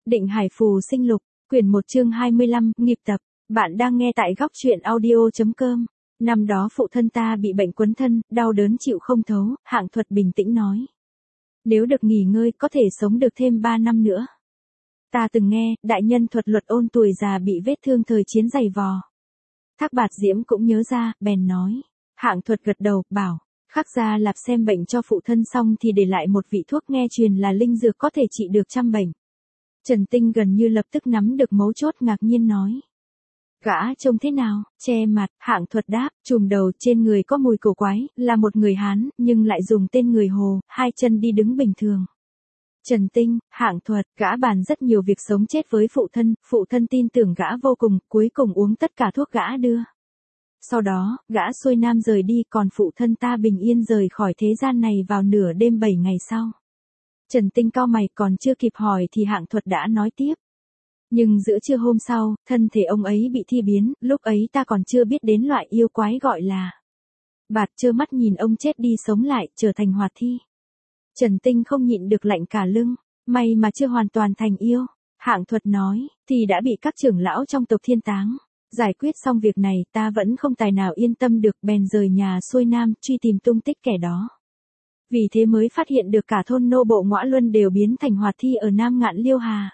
Định Hải Phù Sinh Lục, quyển 1 chương 25, nghiệp tập. Bạn đang nghe tại góc truyện audio.com. Năm đó phụ thân ta bị bệnh quấn thân, đau đớn chịu không thấu, Hạng Thuật bình tĩnh nói. Nếu được nghỉ ngơi có thể sống được thêm 3 năm nữa. Ta từng nghe, đại nhân thuật luật ôn tuổi già bị vết thương thời chiến dày vò. Thác Bạt Diễm cũng nhớ ra, bèn nói. Hạng Thuật gật đầu, bảo. Khắc Gia Lạp xem bệnh cho phụ thân xong thì để lại một vị thuốc nghe truyền là linh dược có thể trị được trăm bệnh. Trần Tinh gần như lập tức nắm được mấu chốt, ngạc nhiên nói. Gã trông thế nào? Che mặt, Hạng Thuật đáp, trùm đầu, trên người có mùi cổ quái, là một người Hán, nhưng lại dùng tên người Hồ, hai chân đi đứng bình thường. Trần Tinh, Hạng Thuật, gã bàn rất nhiều việc sống chết với phụ thân tin tưởng gã vô cùng, cuối cùng uống tất cả thuốc gã đưa. Sau đó, gã xuôi nam rời đi, còn phụ thân ta bình yên rời khỏi thế gian này vào nửa đêm 7 ngày sau. Trần Tinh cau mày, còn chưa kịp hỏi thì Hạng Thuật đã nói tiếp. Nhưng giữa trưa hôm sau, thân thể ông ấy bị thi biến, lúc ấy ta còn chưa biết đến loại yêu quái gọi là Bạt, trơ mắt nhìn ông chết đi sống lại, trở thành hoạt thi. Trần Tinh không nhịn được lạnh cả lưng, may mà chưa hoàn toàn thành yêu. Hạng Thuật nói, thì đã bị các trưởng lão trong tộc Thiên táng. Giải quyết xong việc này, ta vẫn không tài nào yên tâm được, bèn rời nhà xuôi nam, truy tìm tung tích kẻ đó. Vì thế mới phát hiện được cả thôn nô bộ Ngõa Luân đều biến thành hoạt thi ở Nam Ngạn Liêu Hà.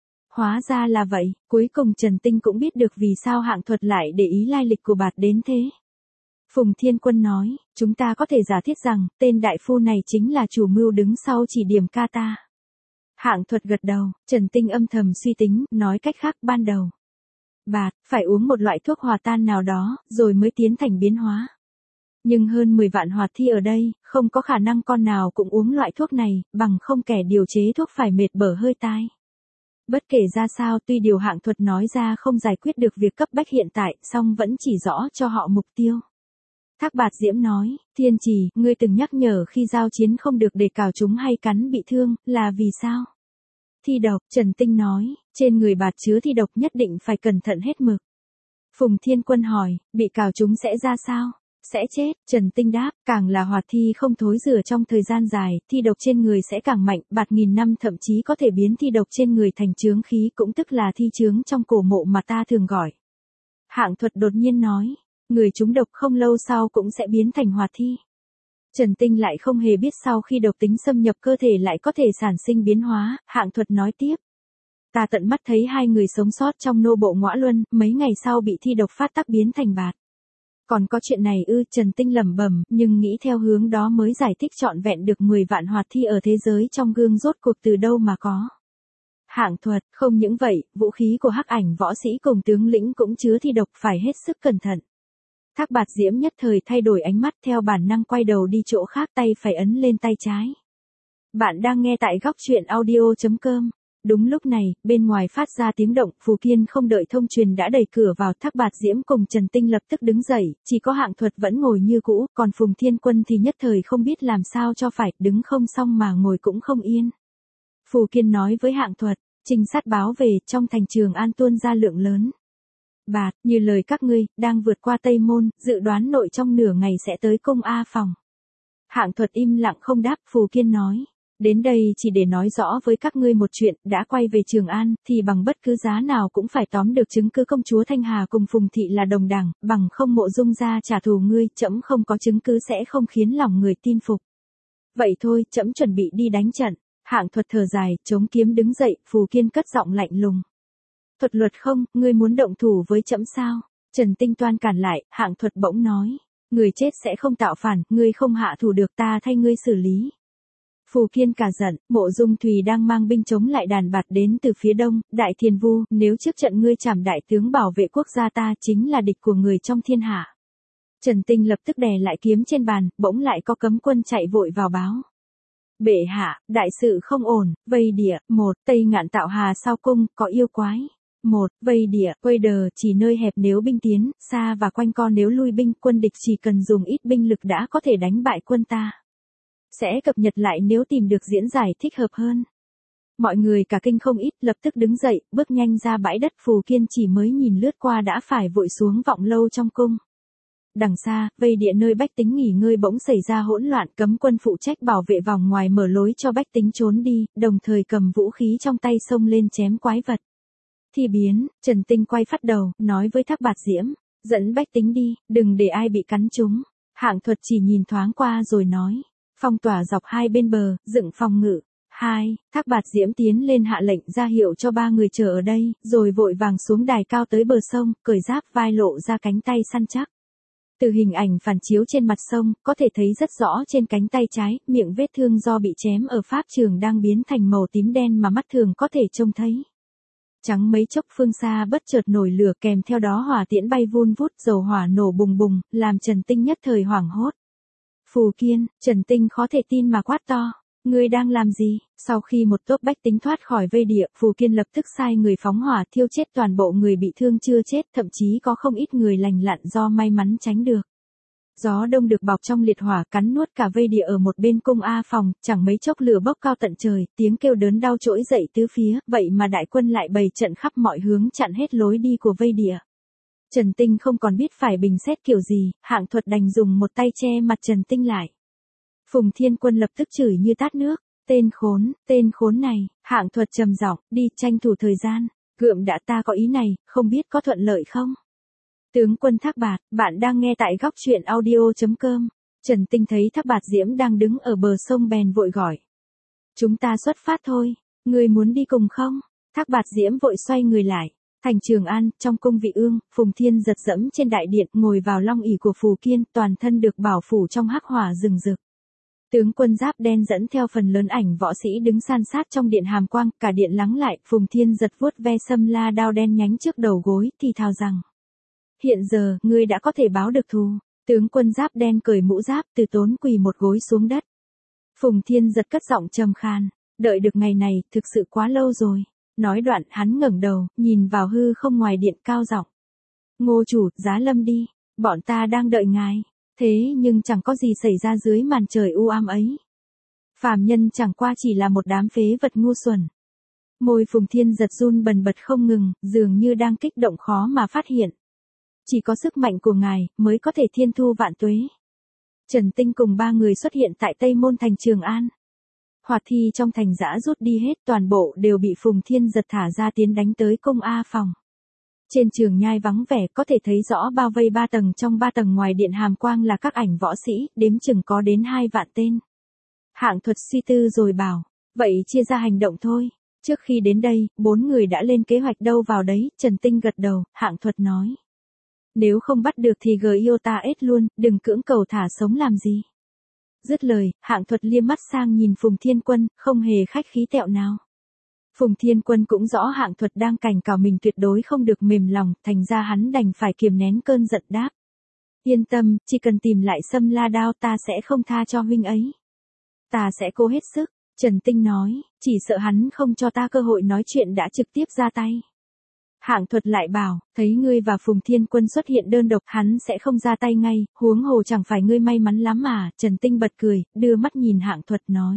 Hóa ra là vậy, cuối cùng Trần Tinh cũng biết được vì sao Hạng Thuật lại để ý lai lịch của Bạt đến thế. Phùng Thiên Quân nói, chúng ta có thể giả thiết rằng, tên đại phu này chính là chủ mưu đứng sau chỉ điểm ca ta. Hạng Thuật gật đầu, Trần Tinh âm thầm suy tính, nói cách khác, ban đầu Bạt phải uống một loại thuốc hòa tan nào đó, rồi mới tiến thành biến hóa. Nhưng hơn 10 vạn hoạt thi ở đây, không có khả năng con nào cũng uống loại thuốc này, bằng không kẻ điều chế thuốc phải mệt bở hơi tai. Bất kể ra sao, tuy điều Hạng Thuật nói ra không giải quyết được việc cấp bách hiện tại, song vẫn chỉ rõ cho họ mục tiêu. Thác Bạt Diễm nói, Thiên Trì, ngươi từng nhắc nhở khi giao chiến không được để cào chúng hay cắn bị thương, là vì sao? Thi độc, Trần Tinh nói, trên người Bạt chứa thi độc nhất định phải cẩn thận hết mực. Phùng Thiên Quân hỏi, bị cào chúng sẽ ra sao? Sẽ chết, Trần Tinh đáp, càng là hoạt thi không thối rửa trong thời gian dài, thi độc trên người sẽ càng mạnh, Bạt nghìn năm thậm chí có thể biến thi độc trên người thành chướng khí, cũng tức là thi chướng trong cổ mộ mà ta thường gọi. Hạng Thuật đột nhiên nói, người trúng độc không lâu sau cũng sẽ biến thành hoạt thi. Trần Tinh lại không hề biết sau khi độc tính xâm nhập cơ thể lại có thể sản sinh biến hóa, Hạng Thuật nói tiếp. Ta tận mắt thấy 2 người sống sót trong nô bộ Ngõa Luân, mấy ngày sau bị thi độc phát tác biến thành Bạt. Còn có chuyện này ư? Trần Tinh lẩm bẩm, nhưng nghĩ theo hướng đó mới giải thích trọn vẹn được 10 vạn hoạt thi ở thế giới trong gương rốt cuộc từ đâu mà có. Hạng Thuật, không những vậy, vũ khí của Hắc Ảnh võ sĩ cùng tướng lĩnh cũng chứa thi độc, phải hết sức cẩn thận. Thác Bạt Diễm nhất thời thay đổi ánh mắt, theo bản năng quay đầu đi chỗ khác, tay phải ấn lên tay trái. Bạn đang nghe tại góc truyện audio.com. Đúng lúc này, bên ngoài phát ra tiếng động, Phù Kiên không đợi thông truyền đã đẩy cửa vào, Thác Bạt Diễm cùng Trần Tinh lập tức đứng dậy, chỉ có Hạng Thuật vẫn ngồi như cũ, còn Phùng Thiên Quân thì nhất thời không biết làm sao cho phải, đứng không xong mà ngồi cũng không yên. Phù Kiên nói với Hạng Thuật, trinh sát báo về, trong thành Trường An tuôn ra lượng lớn Bạt, như lời các ngươi, đang vượt qua Tây Môn, dự đoán nội trong nửa ngày sẽ tới cung A Phòng. Hạng Thuật im lặng không đáp, Phù Kiên nói. Đến đây chỉ để nói rõ với các ngươi một chuyện, đã quay về Trường An, thì bằng bất cứ giá nào cũng phải tóm được chứng cứ công chúa Thanh Hà cùng Phùng Thị là đồng đảng, bằng không Mộ Dung ra trả thù ngươi, trẫm không có chứng cứ sẽ không khiến lòng người tin phục. Vậy thôi, trẫm chuẩn bị đi đánh trận. Hạng Thuật thở dài, chống kiếm đứng dậy, Phù Kiên cất giọng lạnh lùng. Thuật luật không, ngươi muốn động thủ với trẫm sao? Trần Tinh toan cản lại, Hạng Thuật bỗng nói. Người chết sẽ không tạo phản, ngươi không hạ thủ được, ta thay ngươi xử lý. Phù Kiên cả giận, Mộ Dung Thùy đang mang binh chống lại đàn Bạt đến từ phía đông, Đại Thiền Vu, nếu trước trận ngươi trảm đại tướng bảo vệ quốc gia ta chính là địch của người trong thiên hạ. Trần Tinh lập tức đè lại kiếm trên bàn, bỗng lại có cấm quân chạy vội vào báo. Bệ hạ, đại sự không ổn, vây địa, 1, Tây Ngạn Tạo Hà sau cung, có yêu quái. 1, vây địa, quây đờ, chỉ nơi hẹp nếu binh tiến, xa và quanh co nếu lui binh, quân địch chỉ cần dùng ít binh lực đã có thể đánh bại quân ta. Sẽ cập nhật lại nếu tìm được diễn giải thích hợp hơn. Mọi người cả kinh không ít, lập tức đứng dậy, bước nhanh ra bãi đất. Phù Kiên chỉ mới nhìn lướt qua đã phải vội xuống Vọng Lâu trong cung. Đằng xa, vây địa nơi bách tính nghỉ ngơi bỗng xảy ra hỗn loạn, cấm quân phụ trách bảo vệ vòng ngoài mở lối cho bách tính trốn đi, đồng thời cầm vũ khí trong tay xông lên chém quái vật. Thì biến, Trần Tinh quay phát đầu, nói với Thác Bạt Diễm, dẫn bách tính đi, đừng để ai bị cắn trúng. Hạng Thuật chỉ nhìn thoáng qua rồi nói, phong tỏa dọc hai bên bờ, dựng phòng ngự. Thác Bạt Diễm tiến lên hạ lệnh ra hiệu cho ba người chờ ở đây, rồi vội vàng xuống đài cao tới bờ sông, cởi giáp vai lộ ra cánh tay săn chắc. Từ hình ảnh phản chiếu trên mặt sông, có thể thấy rất rõ trên cánh tay trái, miệng vết thương do bị chém ở pháp trường đang biến thành màu tím đen mà mắt thường có thể trông thấy. Chẳng mấy chốc phương xa bất chợt nổi lửa, kèm theo đó hỏa tiễn bay vun vút, dầu hỏa nổ bùng bùng, làm Trần Tinh nhất thời hoảng hốt. Phù Kiên, Trần Tinh khó thể tin mà quát to. Ngươi đang làm gì? Sau khi một tốp bách tính thoát khỏi vây địa, Phù Kiên lập tức sai người phóng hỏa thiêu chết toàn bộ người bị thương chưa chết, thậm chí có không ít người lành lặn do may mắn tránh được. Gió đông được bọc trong liệt hỏa cắn nuốt cả vây địa ở một bên cung A phòng, chẳng mấy chốc lửa bốc cao tận trời, tiếng kêu đớn đau trỗi dậy tứ phía, vậy mà đại quân lại bày trận khắp mọi hướng chặn hết lối đi của vây địa. Trần Tinh không còn biết phải bình xét kiểu gì, Hạng Thuật đành dùng một tay che mặt Trần Tinh lại. Phùng Thiên Quân lập tức chửi như tát nước, tên khốn này. Hạng Thuật trầm giọng, đi tranh thủ thời gian, gượm đã, ta có ý này, không biết có thuận lợi không? Tướng quân Thác Bạt, bạn đang nghe tại góc truyện audio.com. Trần Tinh thấy Thác Bạt Diễm đang đứng ở bờ sông bèn vội gọi. Chúng ta xuất phát thôi, ngươi muốn đi cùng không? Thác Bạt Diễm vội xoay người lại. Thành Trường An, trong cung vị ương, Phùng Thiên giật dẫm trên đại điện, ngồi vào long ỷ của Phù Kiên, toàn thân được bảo phủ trong hắc hỏa rừng rực. Tướng quân giáp đen dẫn theo phần lớn ảnh võ sĩ đứng san sát trong điện hàm quang, cả điện lắng lại, Phùng Thiên giật vuốt ve sâm la đao đen nhánh trước đầu gối, thì thào rằng. Hiện giờ, ngươi đã có thể báo được thù. Tướng quân giáp đen cởi mũ giáp, từ tốn quỳ một gối xuống đất. Phùng Thiên giật cất giọng trầm khan, đợi được ngày này, thực sự quá lâu rồi. Nói đoạn, hắn ngẩng đầu, nhìn vào hư không ngoài điện cao giọng. Ngô chủ, giá lâm đi, bọn ta đang đợi ngài. Thế nhưng chẳng có gì xảy ra dưới màn trời u ám ấy. Phàm nhân chẳng qua chỉ là một đám phế vật ngu xuẩn. Môi Phùng Thiên giật run bần bật không ngừng, dường như đang kích động khó mà phát hiện. Chỉ có sức mạnh của ngài mới có thể thiên thu vạn tuế. Trần Tinh cùng ba người xuất hiện tại Tây Môn thành Trường An. Hỏa thi trong thành giã rút đi hết, toàn bộ đều bị Phùng Thiên giật thả ra tiến đánh tới cung A phòng. Trên trường nhai vắng vẻ có thể thấy rõ bao vây 3 tầng, trong 3 tầng ngoài điện hàm quang là các ảnh võ sĩ, đếm chừng có đến 2 vạn tên. Hạng Thuật suy tư rồi bảo, vậy chia ra hành động thôi. Trước khi đến đây, 4 người đã lên kế hoạch đâu vào đấy, Trần Tinh gật đầu, Hạng Thuật nói. Nếu không bắt được thì gợi ta ết luôn, đừng cưỡng cầu thả sống làm gì. Dứt lời, Hạng Thuật liếc mắt sang nhìn Phùng Thiên Quân, không hề khách khí tẹo nào. Phùng Thiên Quân cũng rõ Hạng Thuật đang cảnh cáo mình tuyệt đối không được mềm lòng, thành ra hắn đành phải kiềm nén cơn giận đáp. Yên tâm, chỉ cần tìm lại sâm la đao ta sẽ không tha cho huynh ấy. Ta sẽ cố hết sức, Trần Tinh nói, chỉ sợ hắn không cho ta cơ hội nói chuyện đã trực tiếp ra tay. Hạng Thuật lại bảo, thấy ngươi và Phùng Thiên Quân xuất hiện đơn độc hắn sẽ không ra tay ngay, huống hồ chẳng phải ngươi may mắn lắm à, Trần Tinh bật cười, đưa mắt nhìn Hạng Thuật nói.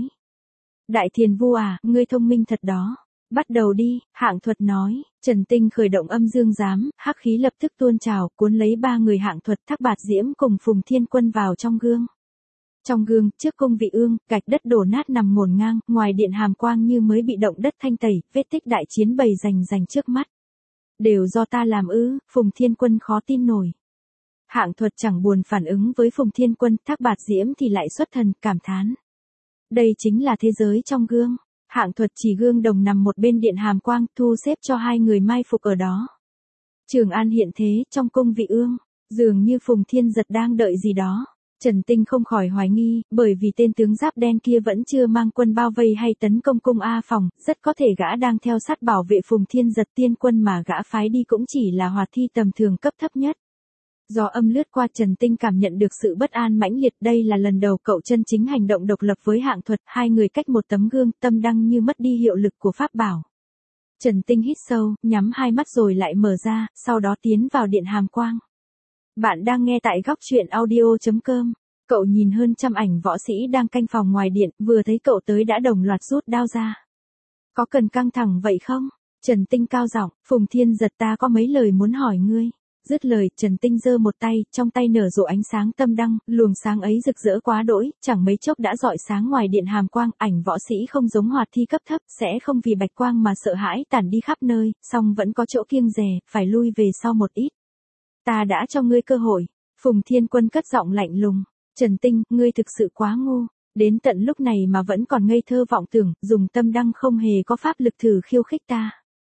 Đại Thiền Vu à, ngươi thông minh thật đó. Bắt đầu đi, Hạng Thuật nói, Trần Tinh khởi động âm dương giám, hắc khí lập tức tuôn trào, cuốn lấy 3 người Hạng Thuật, Thác Bạt Diễm cùng Phùng Thiên Quân vào trong gương. Trong gương, trước cung vị ương, gạch đất đổ nát nằm ngổn ngang, ngoài điện hàm quang như mới bị động đất thanh tẩy, vết tích đại chiến bầy rành trước mắt. Đều do ta làm ư, Phùng Thiên Quân khó tin nổi. Hạng Thuật chẳng buồn phản ứng với Phùng Thiên Quân, Thác Bạt Diễm thì lại xuất thần, cảm thán. Đây chính là thế giới trong gương. Hạng Thuật chỉ gương đồng nằm một bên điện hàm quang, thu xếp cho 2 người mai phục ở đó. Trường An hiện thế, trong cung vị ương, dường như Phùng Thiên giật đang đợi gì đó. Trần Tinh không khỏi hoài nghi, bởi vì tên tướng giáp đen kia vẫn chưa mang quân bao vây hay tấn công cung A phòng, rất có thể gã đang theo sát bảo vệ Phùng Thiên giật, tiên quân mà gã phái đi cũng chỉ là hỏa thi tầm thường cấp thấp nhất. Gió âm lướt qua, Trần Tinh cảm nhận được sự bất an mãnh liệt, đây là lần đầu cậu chân chính hành động độc lập với Hạng Thuật, 2 người cách một tấm gương, tâm đăng như mất đi hiệu lực của pháp bảo. Trần Tinh hít sâu, nhắm 2 mắt rồi lại mở ra, sau đó tiến vào điện hàm quang. Bạn đang nghe tại góc truyện audio.com. Cậu nhìn hơn 100 ảnh võ sĩ đang canh phòng ngoài điện, vừa thấy cậu tới đã đồng loạt rút đao ra. Có cần căng thẳng vậy không? Trần Tinh cao giọng, Phùng Thiên giật, ta có mấy lời muốn hỏi ngươi. Dứt lời, Trần Tinh giơ một tay, trong tay nở rộ ánh sáng tâm đăng, luồng sáng ấy rực rỡ quá đỗi, chẳng mấy chốc đã rọi sáng ngoài điện hàm quang, ảnh võ sĩ không giống hoạt thi cấp thấp, sẽ không vì bạch quang mà sợ hãi tản đi khắp nơi, song vẫn có chỗ kiêng dè, phải lui về sau một ít. Ta đã cho ngươi cơ hội. Phùng Thiên Quân cất giọng lạnh lùng. Trần Tinh, ngươi thực sự quá ngu. Đến tận lúc này mà vẫn còn ngây thơ vọng tưởng, dùng tâm đăng không hề có pháp lực thử khiêu khích ta.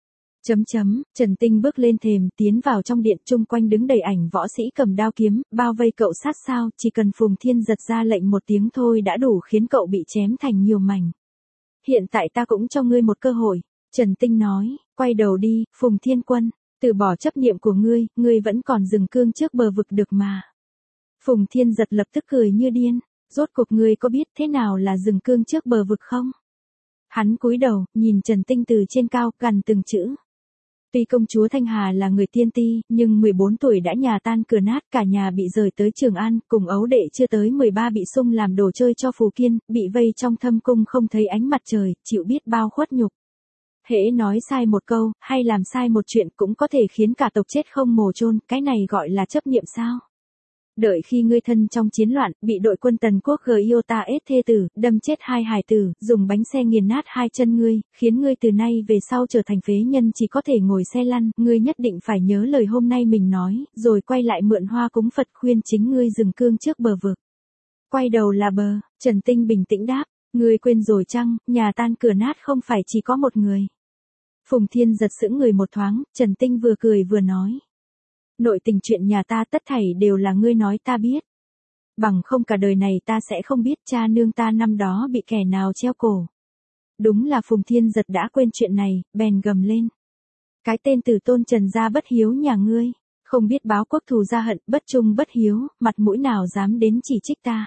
Trần Tinh bước lên thềm, tiến vào trong điện, chung quanh đứng đầy ảnh võ sĩ cầm đao kiếm, bao vây cậu sát sao, chỉ cần Phùng Thiên giật ra lệnh một tiếng thôi đã đủ khiến cậu bị chém thành nhiều mảnh. Hiện tại ta cũng cho ngươi một cơ hội. Trần Tinh nói, quay đầu đi, Phùng Thiên Quân, từ bỏ chấp niệm của ngươi vẫn còn dừng cương trước bờ vực được mà. Phùng Thiên giật lập tức cười như điên, rốt cuộc ngươi có biết thế nào là dừng cương trước bờ vực không? Hắn cúi đầu, nhìn Trần Tinh từ trên cao, gằn từng chữ. Tuy công chúa Thanh Hà là người tiên ti, nhưng 14 tuổi đã nhà tan cửa nát, cả nhà bị rời tới Trường An, cùng ấu đệ chưa tới 13 bị sung làm đồ chơi cho Phù Kiên, bị vây trong thâm cung không thấy ánh mặt trời, chịu biết bao khuất nhục. Hễ nói sai một câu, hay làm sai một chuyện cũng có thể khiến cả tộc chết không mồ chôn, cái này gọi là chấp niệm sao? Đợi khi ngươi thân trong chiến loạn, bị đội quân Tần Quốc Giota ết thê tử, đâm chết 2 hài tử, dùng bánh xe nghiền nát 2 chân ngươi, khiến ngươi từ nay về sau trở thành phế nhân chỉ có thể ngồi xe lăn, ngươi nhất định phải nhớ lời hôm nay mình nói, rồi quay lại mượn hoa cúng Phật khuyên chính ngươi dừng cương trước bờ vực. Quay đầu là bờ, Trần Tinh bình tĩnh đáp, ngươi quên rồi chăng, nhà tan cửa nát không phải chỉ có một người. Phùng Thiên giật sững người một thoáng, Trần Tinh vừa cười vừa nói. Nội tình chuyện nhà ta tất thảy đều là ngươi nói ta biết. Bằng không cả đời này ta sẽ không biết cha nương ta năm đó bị kẻ nào treo cổ. Đúng là Phùng Thiên giật đã quên chuyện này, bèn gầm lên. Cái tên tử tôn Trần gia bất hiếu nhà ngươi, không biết báo quốc thù gia hận, bất trung bất hiếu, mặt mũi nào dám đến chỉ trích ta.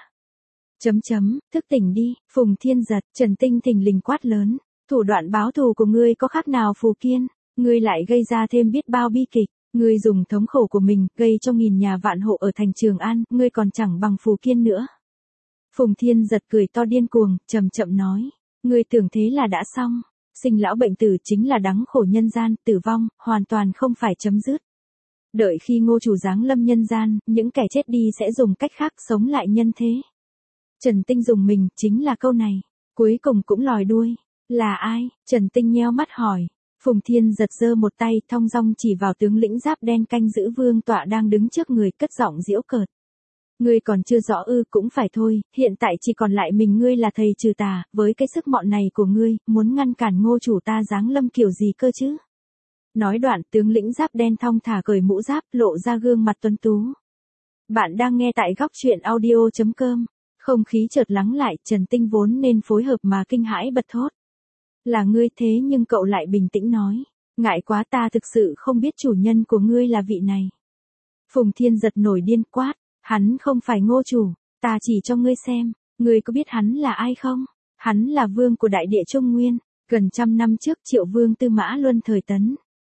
Thức tỉnh đi, Phùng Thiên giật, Trần Tinh thình lình quát lớn. Thủ đoạn báo thù của ngươi có khác nào Phù Kiên, ngươi lại gây ra thêm biết bao bi kịch. Ngươi dùng thống khổ của mình, gây cho nghìn nhà vạn hộ ở thành Trường An, ngươi còn chẳng bằng Phù Kiên nữa. Phùng Thiên giật cười to điên cuồng, chậm nói. Ngươi tưởng thế là đã xong. Sinh lão bệnh tử chính là đắng khổ nhân gian, tử vong, hoàn toàn không phải chấm dứt. Đợi khi Ngô chủ giáng lâm nhân gian, những kẻ chết đi sẽ dùng cách khác sống lại nhân thế. Trần Tinh dùng mình, chính là câu này. Cuối cùng cũng lòi đuôi. Là ai? Trần Tinh nheo mắt hỏi. Phùng Thiên giật giơ một tay thong dong chỉ vào tướng lĩnh giáp đen canh giữ vương tọa đang đứng trước người, cất giọng giễu cợt. Ngươi còn chưa rõ ư, cũng phải thôi, hiện tại chỉ còn lại mình ngươi là thầy trừ tà, với cái sức mọn này của ngươi, muốn ngăn cản Ngô chủ ta giáng lâm kiểu gì cơ chứ? Nói đoạn, tướng lĩnh giáp đen thong thả cởi mũ giáp, lộ ra gương mặt tuấn tú. Bạn đang nghe tại góc truyện audio.com. Không khí chợt lắng lại, Trần Tinh vốn nên phối hợp mà kinh hãi bật thốt. Là ngươi thế nhưng cậu lại bình tĩnh nói. Ngại quá, ta thực sự không biết chủ nhân của ngươi là vị này. Phùng Thiên giật nổi điên quát. Hắn không phải Ngô chủ, ta chỉ cho ngươi xem. Ngươi có biết hắn là ai không? Hắn là vương của đại địa Trung Nguyên. Gần 100 năm trước Triệu vương Tư Mã Luân thời Tấn.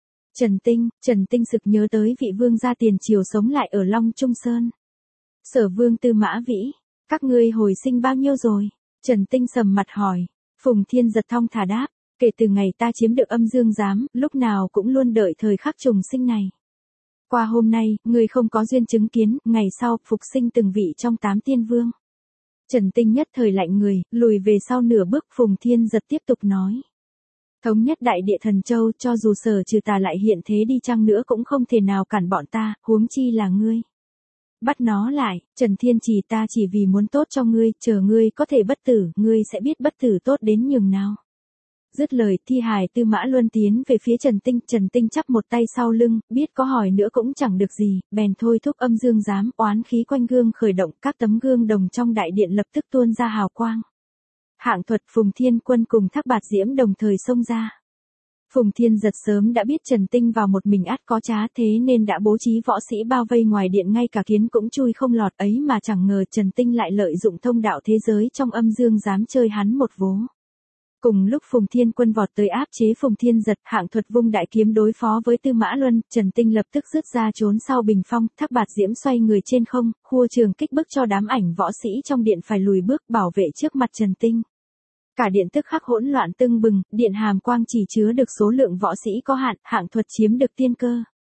Trần Tinh sực nhớ tới vị vương gia tiền triều sống lại ở Long Trung Sơn. Sở vương Tư Mã Vĩ. Các ngươi hồi sinh bao nhiêu rồi? Trần Tinh sầm mặt hỏi. Phùng Thiên giật thong thả đáp, kể từ ngày ta chiếm được Âm Dương Giám, lúc nào cũng luôn đợi thời khắc trùng sinh này. Qua hôm nay, ngươi không có duyên chứng kiến, ngày sau, phục sinh từng vị trong 8 tiên vương. Trần Tinh nhất thời lạnh người, lùi về sau nửa bước. Phùng Thiên giật tiếp tục nói. Thống nhất đại địa Thần Châu, cho dù Sở trừ tà lại hiện thế đi chăng nữa cũng không thể nào cản bọn ta, huống chi là ngươi. Bắt nó lại, Trần Thiên Trì, ta chỉ vì muốn tốt cho ngươi, chờ ngươi có thể bất tử, ngươi sẽ biết bất tử tốt đến nhường nào. Dứt lời, thi hài Tư Mã Luân tiến về phía Trần Tinh chắp một tay sau lưng, biết có hỏi nữa cũng chẳng được gì, bèn thôi thúc Âm Dương Giám, oán khí quanh gương khởi động, các tấm gương đồng trong đại điện lập tức tuôn ra hào quang. Hạng Thuật, Phùng Thiên Quân cùng Thác Bạt Diễm đồng thời xông ra. Phùng Thiên giật sớm đã biết Trần Tinh vào một mình ắt có trá, thế nên đã bố trí võ sĩ bao vây ngoài điện, ngay cả kiến cũng chui không lọt, ấy mà chẳng ngờ Trần Tinh lại lợi dụng thông đạo thế giới trong Âm Dương Giám chơi hắn một vố. Cùng lúc Phùng Thiên Quân vọt tới áp chế Phùng Thiên giật, Hạng Thuật vung đại kiếm đối phó với Tư Mã Luân, Trần Tinh lập tức rứt ra trốn sau bình phong, Thác Bạt Diễm xoay người trên không, khua trường kích bức cho đám ảnh võ sĩ trong điện phải lùi bước bảo vệ trước mặt Trần Tinh. Cả điện tức khắc hỗn loạn tưng bừng, điện hàm quang chỉ chứa được số lượng võ sĩ có hạn, Hạng Thuật chiếm được tiên cơ.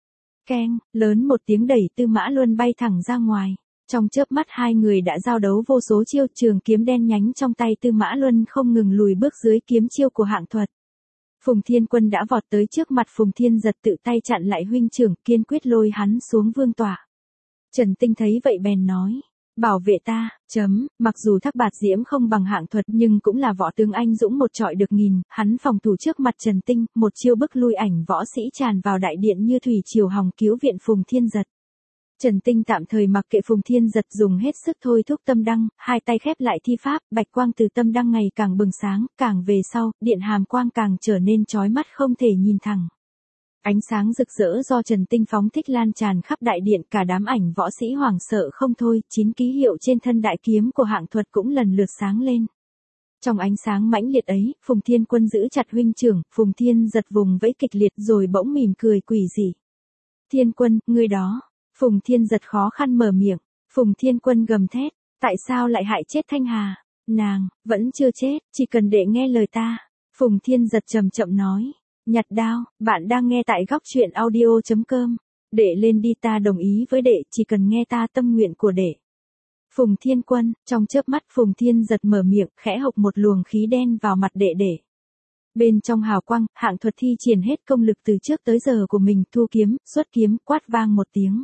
Keng, lớn một tiếng đẩy Tư Mã Luân bay thẳng ra ngoài. Trong chớp mắt hai người đã giao đấu vô số chiêu, trường kiếm đen nhánh trong tay Tư Mã Luân không ngừng lùi bước dưới kiếm chiêu của Hạng Thuật. Phùng Thiên Quân đã vọt tới trước mặt Phùng Thiên Giật, tự tay chặn lại huynh trưởng, kiên quyết lôi hắn xuống vương tọa. Trần Tinh thấy vậy bèn nói, bảo vệ ta, mặc dù Thác Bạt Diễm không bằng Hạng Thuật nhưng cũng là võ tướng anh dũng một trọi được nghìn, hắn phòng thủ trước mặt Trần Tinh, một chiêu bức lui ảnh võ sĩ tràn vào đại điện như thủy triều hòng cứu viện Phùng Thiên Giật. Trần Tinh tạm thời mặc kệ Phùng Thiên Giật, dùng hết sức thôi thúc tâm đăng, hai tay khép lại thi pháp, bạch quang từ tâm đăng ngày càng bừng sáng, càng về sau, điện hàm quang càng trở nên chói mắt không thể nhìn thẳng. Ánh sáng rực rỡ do Trần Tinh phóng thích lan tràn khắp đại điện, cả đám ảnh võ sĩ hoảng sợ không thôi, 9 ký hiệu trên thân đại kiếm của Hạng Thuật cũng lần lượt sáng lên. Trong ánh sáng mãnh liệt ấy, Phùng Thiên Quân giữ chặt huynh trưởng, Phùng Thiên Giật vùng vẫy kịch liệt rồi bỗng mỉm cười quỷ dị. Thiên Quân, ngươi đó. Phùng Thiên Giật khó khăn mở miệng. Phùng Thiên Quân gầm thét, tại sao lại hại chết Thanh Hà? Nàng, vẫn chưa chết, chỉ cần đệ nghe lời ta. Phùng Thiên Giật chậm chậm nói, nhặt đao, bạn đang nghe tại góc truyện audio.com. Đệ lên đi, ta đồng ý với đệ, chỉ cần nghe ta tâm nguyện của đệ. Phùng Thiên Quân, trong chớp mắt Phùng Thiên Giật mở miệng, khẽ hộc một luồng khí đen vào mặt đệ đệ. Bên trong hào quang, Hạng Thuật thi triển hết công lực từ trước tới giờ của mình, thu kiếm, xuất kiếm, quát vang một tiếng.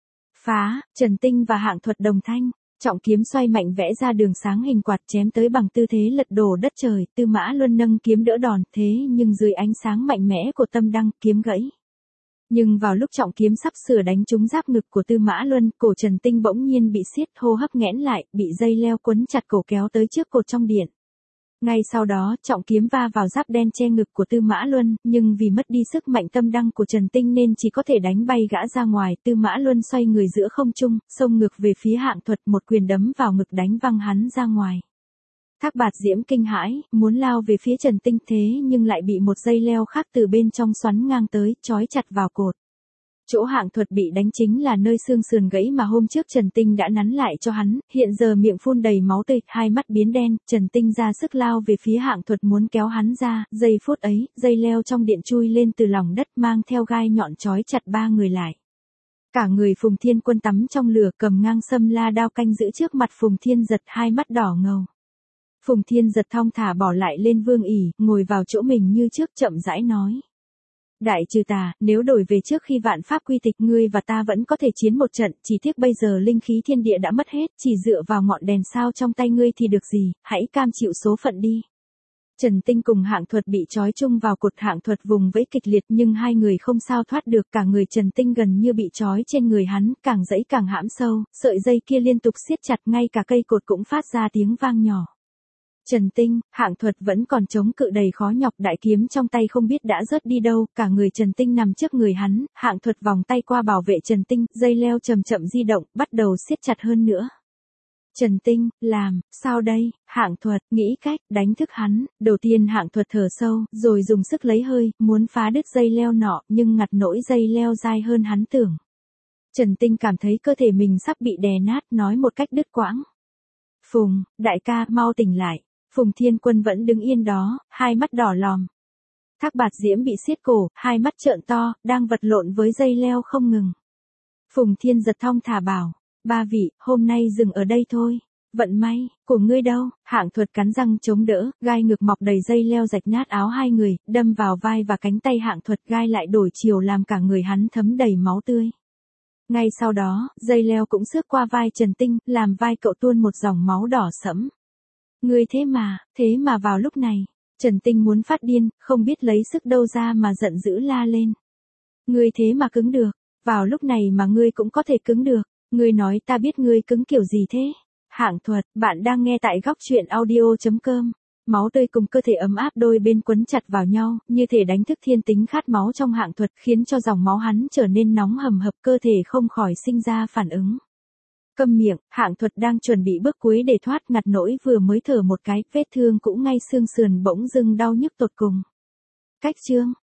Phá, Trần Tinh và Hạng Thuật đồng thanh, trọng kiếm xoay mạnh vẽ ra đường sáng hình quạt chém tới bằng tư thế lật đổ đất trời, Tư Mã Luân nâng kiếm đỡ đòn, thế nhưng dưới ánh sáng mạnh mẽ của tâm đăng, kiếm gãy. Nhưng vào lúc trọng kiếm sắp sửa đánh trúng giáp ngực của Tư Mã Luân, cổ Trần Tinh bỗng nhiên bị siết, hô hấp nghẽn lại, bị dây leo quấn chặt cổ kéo tới trước cột trong điện. Ngay sau đó, trọng kiếm va vào giáp đen che ngực của Tư Mã Luân, nhưng vì mất đi sức mạnh tâm đăng của Trần Tinh nên chỉ có thể đánh bay gã ra ngoài. Tư Mã Luân xoay người giữa không trung, xông ngược về phía Hạng Thuật, một quyền đấm vào ngực đánh văng hắn ra ngoài. Thác Bạt Diễm kinh hãi, muốn lao về phía Trần Tinh, thế nhưng lại bị một dây leo khác từ bên trong xoắn ngang tới, trói chặt vào cột. Chỗ Hạng Thuật bị đánh chính là nơi xương sườn gãy mà hôm trước Trần Tinh đã nắn lại cho hắn, hiện giờ miệng phun đầy máu tươi, hai mắt biến đen, Trần Tinh ra sức lao về phía Hạng Thuật muốn kéo hắn ra, giây phút ấy, dây leo trong điện chui lên từ lòng đất mang theo gai nhọn trói chặt ba người lại. Cả người Phùng Thiên Quân tắm trong lửa, cầm ngang sâm la đao canh giữ trước mặt Phùng Thiên Giật, hai mắt đỏ ngầu. Phùng Thiên Giật thong thả bỏ lại lên vương ỷ, ngồi vào chỗ mình như trước, chậm rãi nói. Đại trừ tà, nếu đổi về trước khi vạn pháp quy tịch, ngươi và ta vẫn có thể chiến một trận, chỉ tiếc bây giờ linh khí thiên địa đã mất hết, chỉ dựa vào ngọn đèn sao trong tay ngươi thì được gì, hãy cam chịu số phận đi. Trần Tinh cùng Hạng Thuật bị trói chung vào cột, Hạng Thuật vùng vẫy kịch liệt nhưng hai người không sao thoát được, cả người Trần Tinh gần như bị trói trên người hắn, càng giãy càng hãm sâu, sợi dây kia liên tục siết chặt, ngay cả cây cột cũng phát ra tiếng vang nhỏ. Trần Tinh, Hạng Thuật vẫn còn chống cự đầy khó nhọc, đại kiếm trong tay không biết đã rớt đi đâu, cả người Trần Tinh nằm trước người hắn, Hạng Thuật vòng tay qua bảo vệ Trần Tinh, dây leo chậm chậm di động, bắt đầu siết chặt hơn nữa. Trần Tinh, làm, sao đây? Hạng Thuật, nghĩ cách, đánh thức hắn, đầu tiên Hạng Thuật thở sâu, rồi dùng sức lấy hơi, muốn phá đứt dây leo nọ, nhưng ngặt nỗi dây leo dai hơn hắn tưởng. Trần Tinh cảm thấy cơ thể mình sắp bị đè nát, nói một cách đứt quãng. Phùng, đại ca, mau tỉnh lại. Phùng Thiên Quân vẫn đứng yên đó, hai mắt đỏ lòm. Thác Bạt Diễm bị siết cổ, hai mắt trợn to, đang vật lộn với dây leo không ngừng. Phùng Thiên Giật thong thả bảo, ba vị, hôm nay dừng ở đây thôi. Vận may, của ngươi đâu? Hạng Thuật cắn răng chống đỡ, gai ngực mọc đầy dây leo rạch nát áo hai người, đâm vào vai và cánh tay Hạng Thuật, gai lại đổi chiều làm cả người hắn thấm đầy máu tươi. Ngay sau đó, dây leo cũng xước qua vai Trần Tinh, làm vai cậu tuôn một dòng máu đỏ sẫm. Ngươi thế mà vào lúc này, Trần Tinh muốn phát điên, không biết lấy sức đâu ra mà giận dữ la lên. Ngươi thế mà cứng được, vào lúc này mà ngươi cũng có thể cứng được, ngươi nói ta biết ngươi cứng kiểu gì thế? Hạng Thuật, bạn đang nghe tại góc truyện audio.com. Máu tươi cùng cơ thể ấm áp đôi bên quấn chặt vào nhau, như thể đánh thức thiên tính khát máu trong Hạng Thuật, khiến cho dòng máu hắn trở nên nóng hầm hập, cơ thể không khỏi sinh ra phản ứng. Câm miệng, Hạng Thuật đang chuẩn bị bước cuối để thoát, ngặt nỗi vừa mới thở một cái, vết thương cũng ngay xương sườn bỗng dưng đau nhức tột cùng. Cách chương,